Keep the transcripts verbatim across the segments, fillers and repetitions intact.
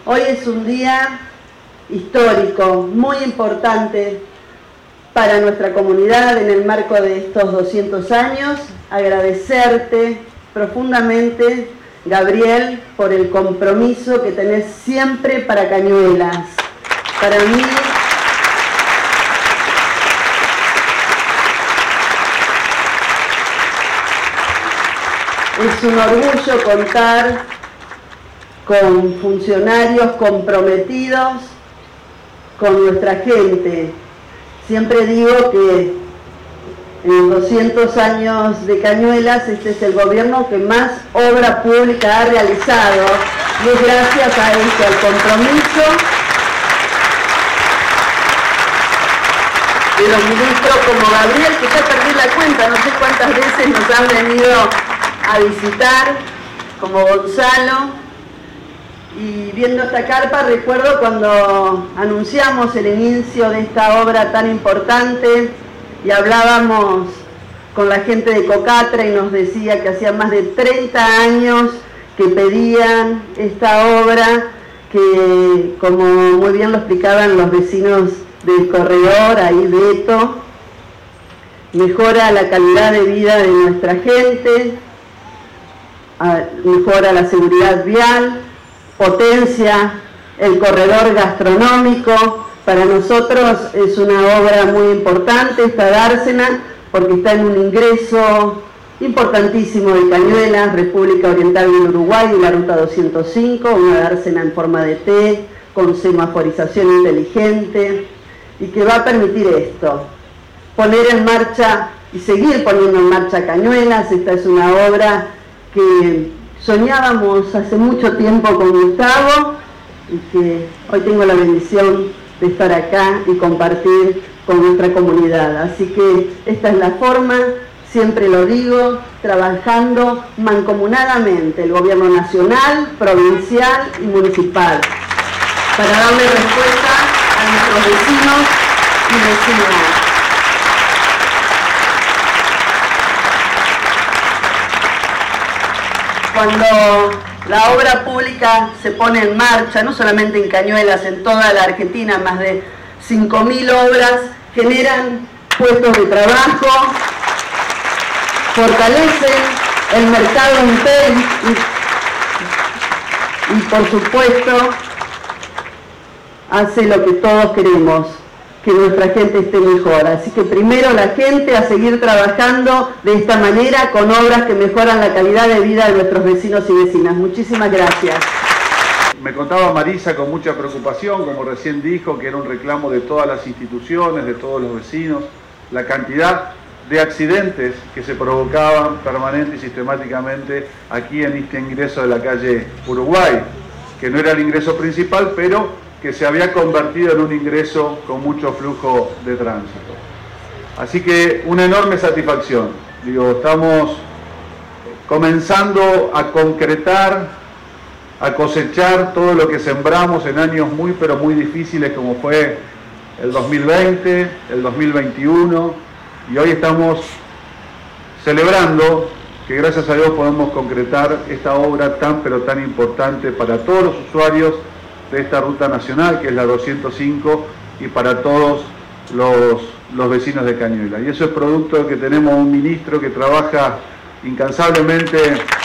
Hoy es un día histórico, muy importante para nuestra comunidad en el marco de estos doscientos años. Agradecerte profundamente, Gabriel, por el compromiso que tenés siempre para Cañuelas. Para mí es un orgullo contar con funcionarios comprometidos con nuestra gente. Siempre digo que en doscientos años de Cañuelas este es el gobierno que más obra pública ha realizado, y es gracias a esto, al compromiso de los ministros como Gabriel, que ya perdí la cuenta, no sé cuántas veces nos han venido a visitar, como Gonzalo. Y viendo esta carpa recuerdo cuando anunciamos el inicio de esta obra tan importante y hablábamos con la gente de Cocatra y nos decía que hacía más de treinta años que pedían esta obra, que como muy bien lo explicaban los vecinos del corredor, ahí Beto, mejora la calidad de vida de nuestra gente, mejora la seguridad vial, potencia el corredor gastronómico. Para nosotros es una obra muy importante esta dársena, porque está en un ingreso importantísimo de Cañuelas, República Oriental del Uruguay y la ruta doscientos cinco, una dársena en forma de T, con semaforización inteligente, y que va a permitir esto, poner en marcha y seguir poniendo en marcha Cañuelas. Esta es una obra que soñábamos hace mucho tiempo con Gustavo y que hoy tengo la bendición de estar acá y compartir con nuestra comunidad. Así que esta es la forma, siempre lo digo, trabajando mancomunadamente el gobierno nacional, provincial y municipal, para darle respuesta a nuestros vecinos y vecinas. Cuando la obra pública se pone en marcha, no solamente en Cañuelas, en toda la Argentina, más de cinco mil obras, generan puestos de trabajo, fortalecen el mercado interno y, y por supuesto hace lo que todos queremos, que nuestra gente esté mejor. Así que primero la gente, a seguir trabajando de esta manera con obras que mejoran la calidad de vida de nuestros vecinos y vecinas. Muchísimas gracias. Me contaba Marisa con mucha preocupación, como recién dijo, que era un reclamo de todas las instituciones, de todos los vecinos, la cantidad de accidentes que se provocaban permanente y sistemáticamente aquí en este ingreso de la calle Uruguay, que no era el ingreso principal, pero que se había convertido en un ingreso con mucho flujo de tránsito. Así que una enorme satisfacción. Digo, estamos comenzando a concretar, a cosechar todo lo que sembramos en años muy pero muy difíciles, como fue el dos mil veinte, el dos mil veintiuno, y hoy estamos celebrando que gracias a Dios podemos concretar esta obra tan pero tan importante para todos los usuarios de esta ruta nacional, que es la doscientos cinco, y para todos los, los vecinos de Cañuelas. Y eso es producto de que tenemos un ministro que trabaja incansablemente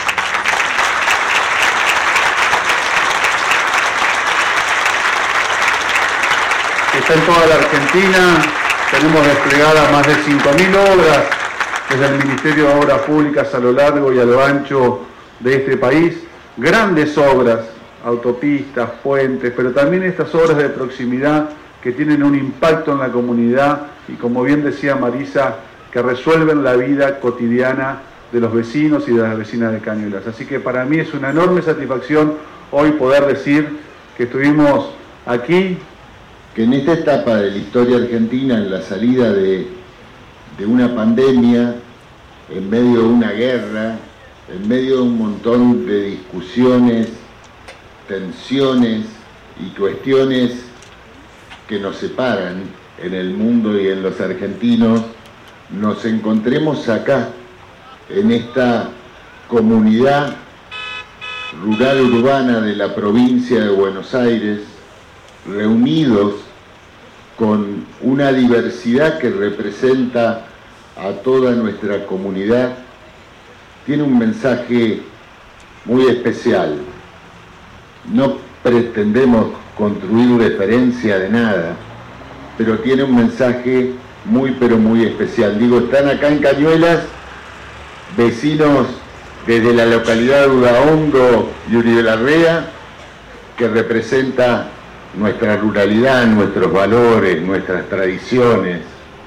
que está en toda la Argentina. Tenemos desplegadas más de cinco mil obras desde el Ministerio de Obras Públicas a lo largo y a lo ancho de este país, grandes obras, autopistas, puentes, pero también estas obras de proximidad que tienen un impacto en la comunidad y, como bien decía Marisa, que resuelven la vida cotidiana de los vecinos y de las vecinas de Cañuelas. Así que para mí es una enorme satisfacción hoy poder decir que estuvimos aquí. Que en esta etapa de la historia argentina, en la salida de, de una pandemia, en medio de una guerra, en medio de un montón de discusiones, tensiones y cuestiones que nos separan en el mundo y en los argentinos, nos encontremos acá, en esta comunidad rural urbana de la provincia de Buenos Aires, reunidos con una diversidad que representa a toda nuestra comunidad, tiene un mensaje muy especial. No pretendemos construir referencia de nada, pero tiene un mensaje muy pero muy especial. Digo, están acá en Cañuelas vecinos desde la localidad de Udaondo y Uribe Larrea, que representa nuestra ruralidad, nuestros valores, nuestras tradiciones,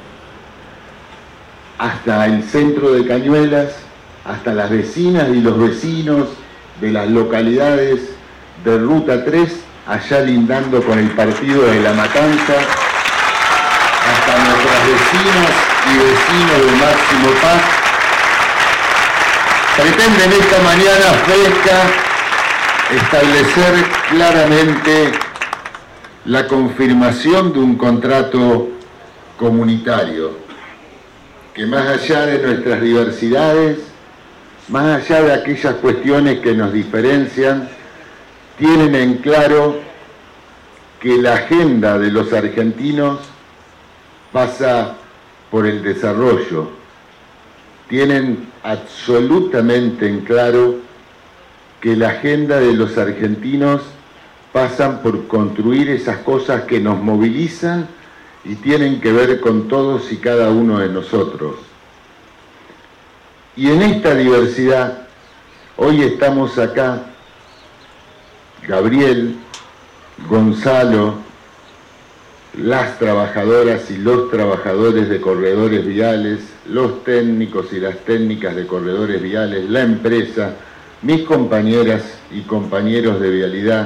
hasta el centro de Cañuelas, hasta las vecinas y los vecinos de las localidades de Ruta tres, allá lindando con el partido de La Matanza, hasta nuestras vecinas y vecinos de Máximo Paz, pretenden esta mañana fresca establecer claramente la confirmación de un contrato comunitario que, más allá de nuestras diversidades, más allá de aquellas cuestiones que nos diferencian, tienen en claro que la agenda de los argentinos pasa por el desarrollo. Tienen absolutamente en claro que la agenda de los argentinos pasan por construir esas cosas que nos movilizan y tienen que ver con todos y cada uno de nosotros. Y en esta diversidad, hoy estamos acá, Gabriel, Gonzalo, las trabajadoras y los trabajadores de corredores viales, los técnicos y las técnicas de corredores viales, la empresa, mis compañeras y compañeros de vialidad,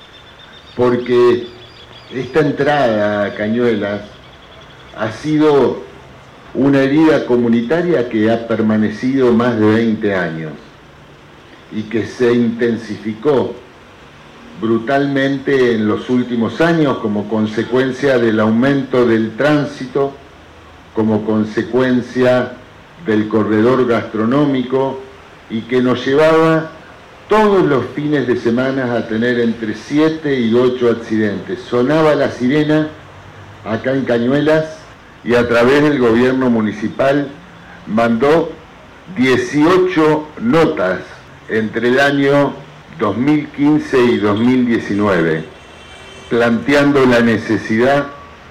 porque esta entrada a Cañuelas ha sido una herida comunitaria que ha permanecido más de veinte años y que se intensificó brutalmente en los últimos años como consecuencia del aumento del tránsito, como consecuencia del corredor gastronómico, y que nos llevaba todos los fines de semana a tener entre siete y ocho accidentes. Sonaba la sirena acá en Cañuelas y a través del gobierno municipal mandó dieciocho notas entre el año dos mil quince y dos mil diecinueve, planteando la necesidad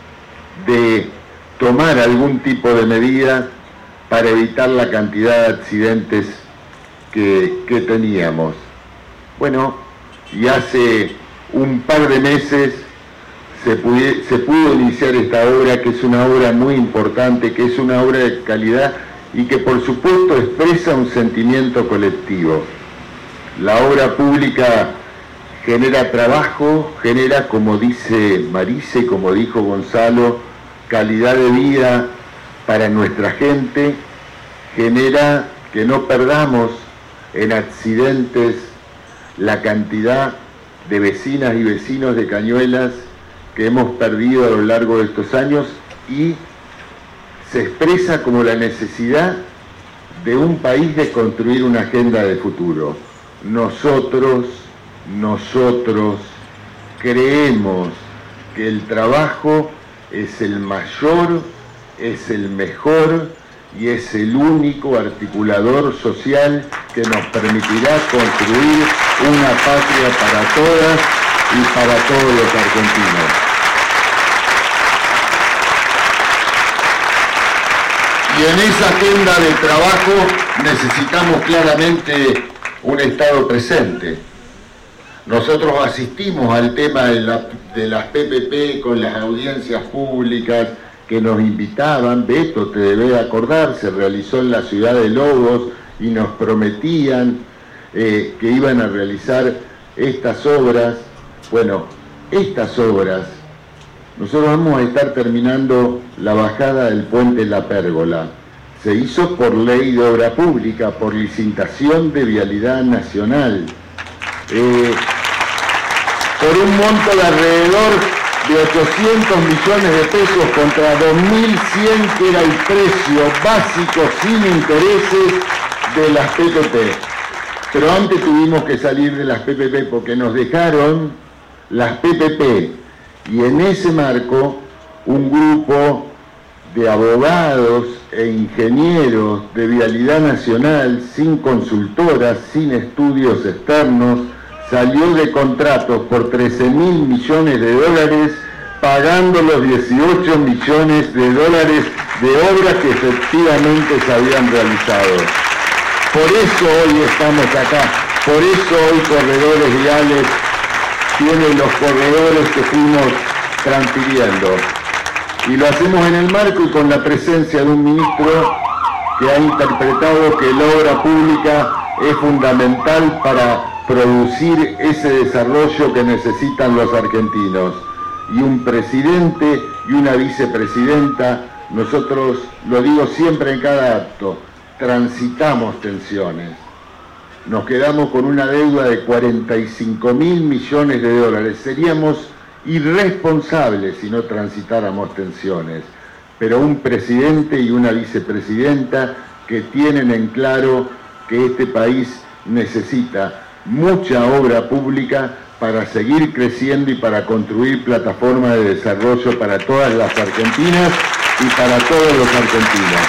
de tomar algún tipo de medida para evitar la cantidad de accidentes que, que teníamos. Bueno, y hace un par de meses se, pude, se pudo iniciar esta obra, que es una obra muy importante, que es una obra de calidad y que por supuesto expresa un sentimiento colectivo. La obra pública genera trabajo, genera, como dice Marisa y como dijo Gonzalo, calidad de vida para nuestra gente, genera que no perdamos en accidentes la cantidad de vecinas y vecinos de Cañuelas que hemos perdido a lo largo de estos años, y se expresa como la necesidad de un país de construir una agenda de futuro. Nosotros, nosotros creemos que el trabajo es el mayor, es el mejor y es el único articulador social que nos permitirá construir una patria para todas y para todos los argentinos. Y en esa agenda de trabajo necesitamos claramente un Estado presente. Nosotros asistimos al tema de, la, de las P P P con las audiencias públicas que nos invitaban. Beto, te debe acordar, se realizó en la ciudad de Lobos y nos prometían eh, que iban a realizar estas obras. Bueno, estas obras, nosotros vamos a estar terminando la bajada del puente La Pérgola. Se hizo por ley de obra pública, por licitación de vialidad nacional, eh, por un monto de alrededor de ochocientos millones de pesos contra dos mil cien, que era el precio básico sin intereses de las P P P. Pero antes tuvimos que salir de las P P P porque nos dejaron las P P P. Y en ese marco, un grupo de abogados e ingenieros de Vialidad Nacional, sin consultoras, sin estudios externos, salió de contratos por trece mil millones de dólares, pagando los dieciocho millones de dólares de obras que efectivamente se habían realizado. Por eso hoy estamos acá, por eso hoy Corredores Viales tiene los corredores que fuimos transfiriendo. Y lo hacemos en el marco y con la presencia de un ministro que ha interpretado que la obra pública es fundamental para producir ese desarrollo que necesitan los argentinos. Y un presidente y una vicepresidenta, nosotros, lo digo siempre en cada acto, transitamos tensiones. Nos quedamos con una deuda de cuarenta y cinco mil millones de dólares. Seríamos irresponsables si no transitáramos tensiones. Pero un presidente y una vicepresidenta que tienen en claro que este país necesita mucha obra pública para seguir creciendo y para construir plataformas de desarrollo para todas las argentinas y para todos los argentinos.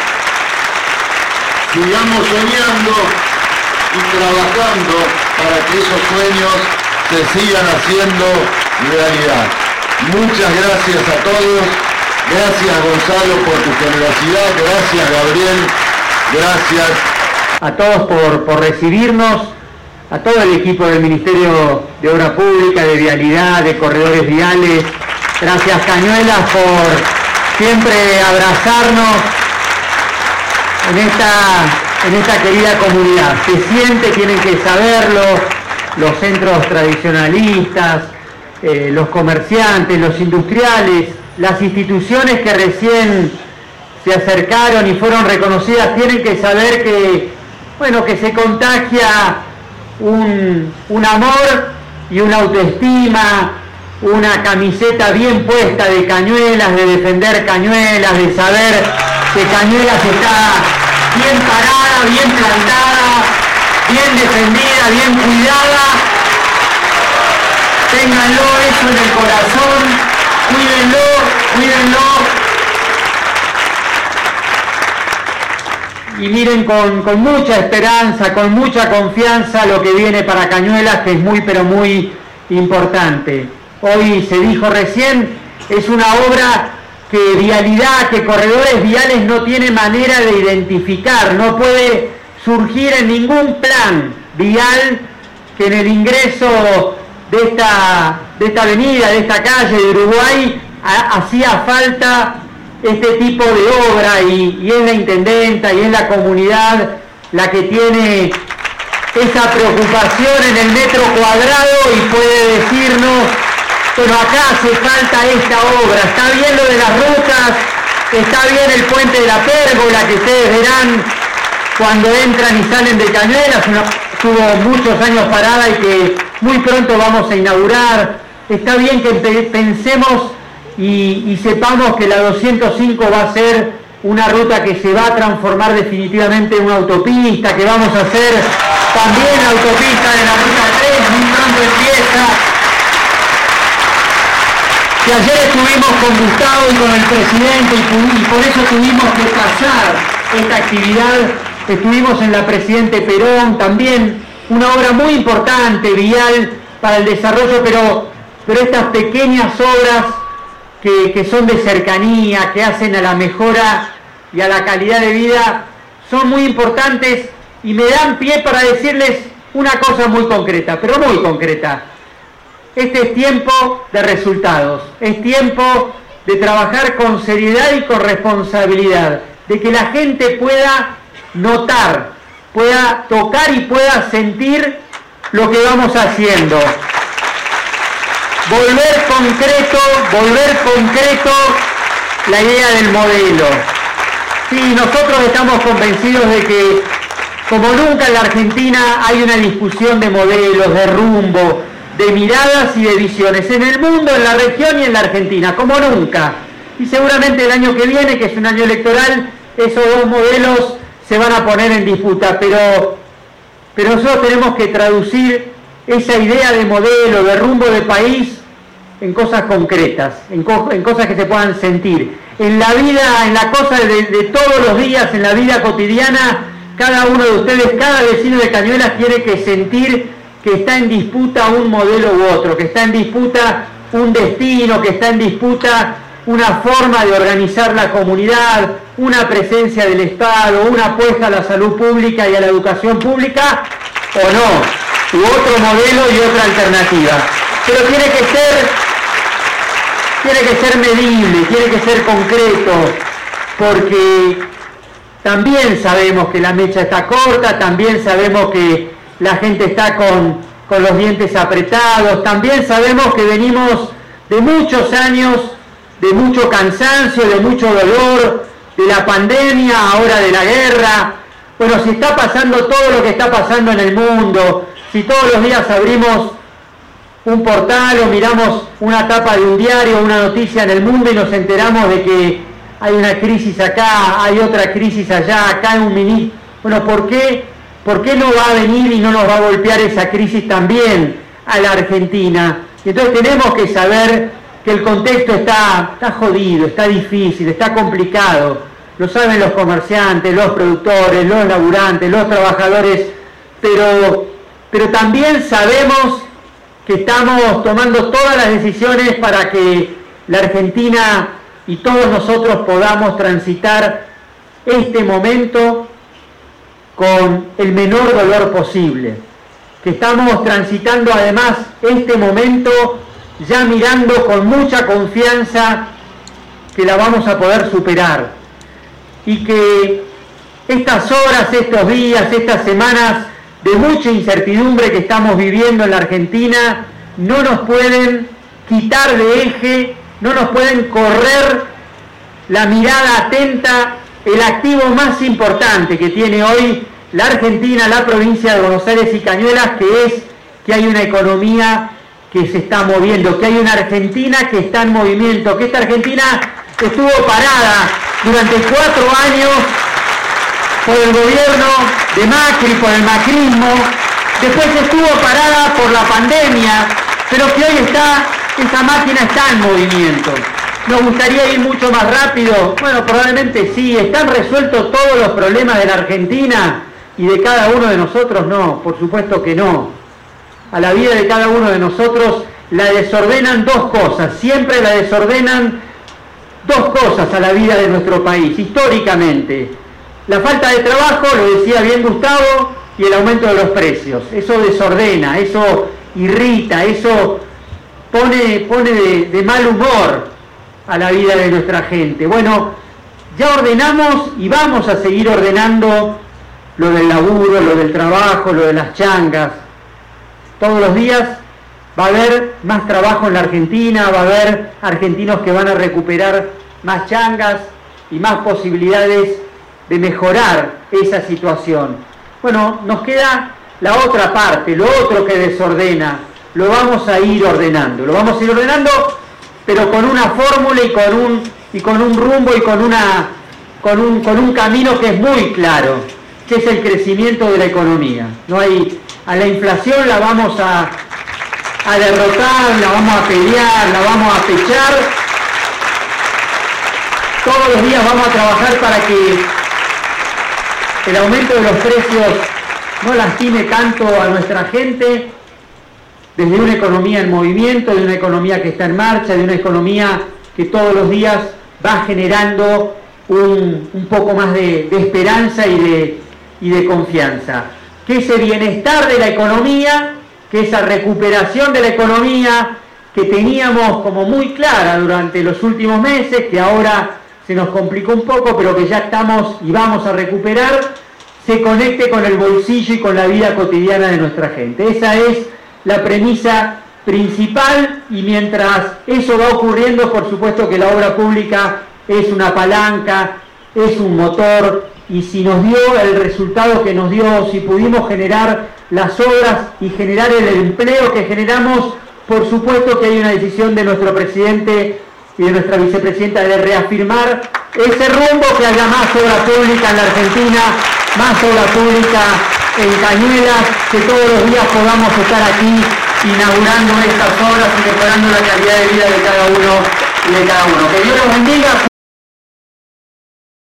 Sigamos soñando y trabajando para que esos sueños se sigan haciendo realidad. Muchas gracias a todos. Gracias, Gonzalo, por tu generosidad. Gracias, Gabriel. Gracias a todos por, por recibirnos, a todo el equipo del Ministerio de Obra Pública, de Vialidad, de Corredores Viales. Gracias, Cañuelas, por siempre abrazarnos en esta, en esta querida comunidad. Se siente, tienen que saberlo, los centros tradicionalistas, eh, los comerciantes, los industriales, las instituciones que recién se acercaron y fueron reconocidas, tienen que saber que, bueno, que se contagia un, un amor y una autoestima, una camiseta bien puesta de Cañuelas, de defender Cañuelas, de saber que Cañuelas está bien parada, bien plantada, bien defendida, bien cuidada. Ténganlo eso en el corazón, cuídenlo, cuídenlo. Y miren con, con mucha esperanza, con mucha confianza lo que viene para Cañuelas, que es muy pero muy importante. Hoy se dijo recién, es una obra que Vialidad, que Corredores Viales no tiene manera de identificar, no puede surgir en ningún plan vial que en el ingreso de esta, de esta avenida, de esta calle de Uruguay, ha, hacía falta este tipo de obra y, y es la intendenta y es la comunidad la que tiene esa preocupación en el metro cuadrado y puede decirnos, pero acá hace falta esta obra. Está bien lo de las rutas, está bien el puente de la pérgola que ustedes verán cuando entran y salen de Cañuelas, una, estuvo muchos años parada y que muy pronto vamos a inaugurar. Está bien que pensemos y, y sepamos que la doscientos cinco va a ser una ruta que se va a transformar definitivamente en una autopista, que vamos a hacer también la autopista de la ruta tres, muy pronto empieza. Que ayer estuvimos con Gustavo y con el presidente y, y por eso tuvimos que pasar esta actividad. Estuvimos en la Presidente Perón, también una obra muy importante, vial, para el desarrollo, pero, pero estas pequeñas obras que, que son de cercanía, que hacen a la mejora y a la calidad de vida, son muy importantes y me dan pie para decirles una cosa muy concreta, pero muy concreta. Este es tiempo de resultados, es tiempo de trabajar con seriedad y con responsabilidad, de que la gente pueda notar, pueda tocar y pueda sentir lo que vamos haciendo. Volver concreto, volver concreto la idea del modelo. Sí, nosotros estamos convencidos de que como nunca en la Argentina hay una discusión de modelos, de rumbo, de miradas y de visiones, en el mundo, en la región y en la Argentina, como nunca. Y seguramente el año que viene, que es un año electoral, esos dos modelos se van a poner en disputa, pero, pero nosotros tenemos que traducir esa idea de modelo, de rumbo de país, en cosas concretas, en, co en cosas que se puedan sentir. En la vida, en la cosa de, de todos los días, en la vida cotidiana, cada uno de ustedes, cada vecino de Cañuelas tiene que sentir que está en disputa un modelo u otro, que está en disputa un destino, que está en disputa una forma de organizar la comunidad, una presencia del Estado, una apuesta a la salud pública y a la educación pública, o no, u otro modelo y otra alternativa. Pero tiene que ser, tiene que ser medible, tiene que ser concreto, porque también sabemos que la mecha está corta, también sabemos que la gente está con, con los dientes apretados, también sabemos que venimos de muchos años de mucho cansancio, de mucho dolor, de la pandemia, ahora de la guerra. Bueno, si está pasando todo lo que está pasando en el mundo, si todos los días abrimos un portal o miramos una tapa de un diario, una noticia en el mundo y nos enteramos de que hay una crisis acá, hay otra crisis allá, acá hay un ministro. Bueno, ¿por qué, ¿por qué no va a venir y no nos va a golpear esa crisis también a la Argentina? Entonces tenemos que saber que el contexto está, está jodido, está difícil, está complicado. Lo saben los comerciantes, los productores, los laburantes, los trabajadores, pero, pero también sabemos que estamos tomando todas las decisiones para que la Argentina y todos nosotros podamos transitar este momento con el menor dolor posible. Que estamos transitando además este momento ya mirando con mucha confianza que la vamos a poder superar. Y que estas horas, estos días, estas semanas de mucha incertidumbre que estamos viviendo en la Argentina no nos pueden quitar de eje, no nos pueden correr la mirada atenta, el activo más importante que tiene hoy la Argentina, la provincia de Buenos Aires y Cañuelas, que es que hay una economía que se está moviendo, que hay una Argentina que está en movimiento, que esta Argentina estuvo parada durante cuatro años por el gobierno de Macri, por el macrismo, después estuvo parada por la pandemia, pero que hoy está, esa máquina está en movimiento. ¿Nos gustaría ir mucho más rápido? Bueno, probablemente sí. ¿Están resueltos todos los problemas de la Argentina y de cada uno de nosotros? No, por supuesto que no. A la vida de cada uno de nosotros la desordenan dos cosas, siempre la desordenan dos cosas a la vida de nuestro país, históricamente. La falta de trabajo, lo decía bien Gustavo, y el aumento de los precios. Eso desordena, eso irrita, eso pone, pone de, de mal humor a la vida de nuestra gente. Bueno, ya ordenamos y vamos a seguir ordenando lo del laburo, lo del trabajo, lo de las changas. Todos los días va a haber más trabajo en la Argentina, va a haber argentinos que van a recuperar más changas y más posibilidades de mejorar esa situación. Bueno, nos queda la otra parte, lo otro que desordena, lo vamos a ir ordenando, lo vamos a ir ordenando, pero con una fórmula y con un, y con un rumbo y con, una, con, un, con un camino que es muy claro, que es el crecimiento de la economía. No hay, a la inflación la vamos a, a derrotar, la vamos a pelear, la vamos a pechar. Todos los días vamos a trabajar para que el aumento de los precios no lastime tanto a nuestra gente, desde una economía en movimiento, de una economía que está en marcha, de una economía que todos los días va generando un, un poco más de, de esperanza y de, y de confianza. Que ese bienestar de la economía, que esa recuperación de la economía que teníamos como muy clara durante los últimos meses, que ahora se nos complicó un poco, pero que ya estamos y vamos a recuperar, se conecte con el bolsillo y con la vida cotidiana de nuestra gente. Esa es la premisa principal, y mientras eso va ocurriendo, por supuesto que la obra pública es una palanca, es un motor, y si nos dio el resultado que nos dio, si pudimos generar las obras y generar el empleo que generamos, por supuesto que hay una decisión de nuestro presidente y de nuestra vicepresidenta de reafirmar ese rumbo, que haya más obra pública en la Argentina, más obra pública en Cañuelas, que todos los días podamos estar aquí inaugurando estas obras y mejorando la calidad de vida de cada uno y de cada uno. Que Dios los bendiga.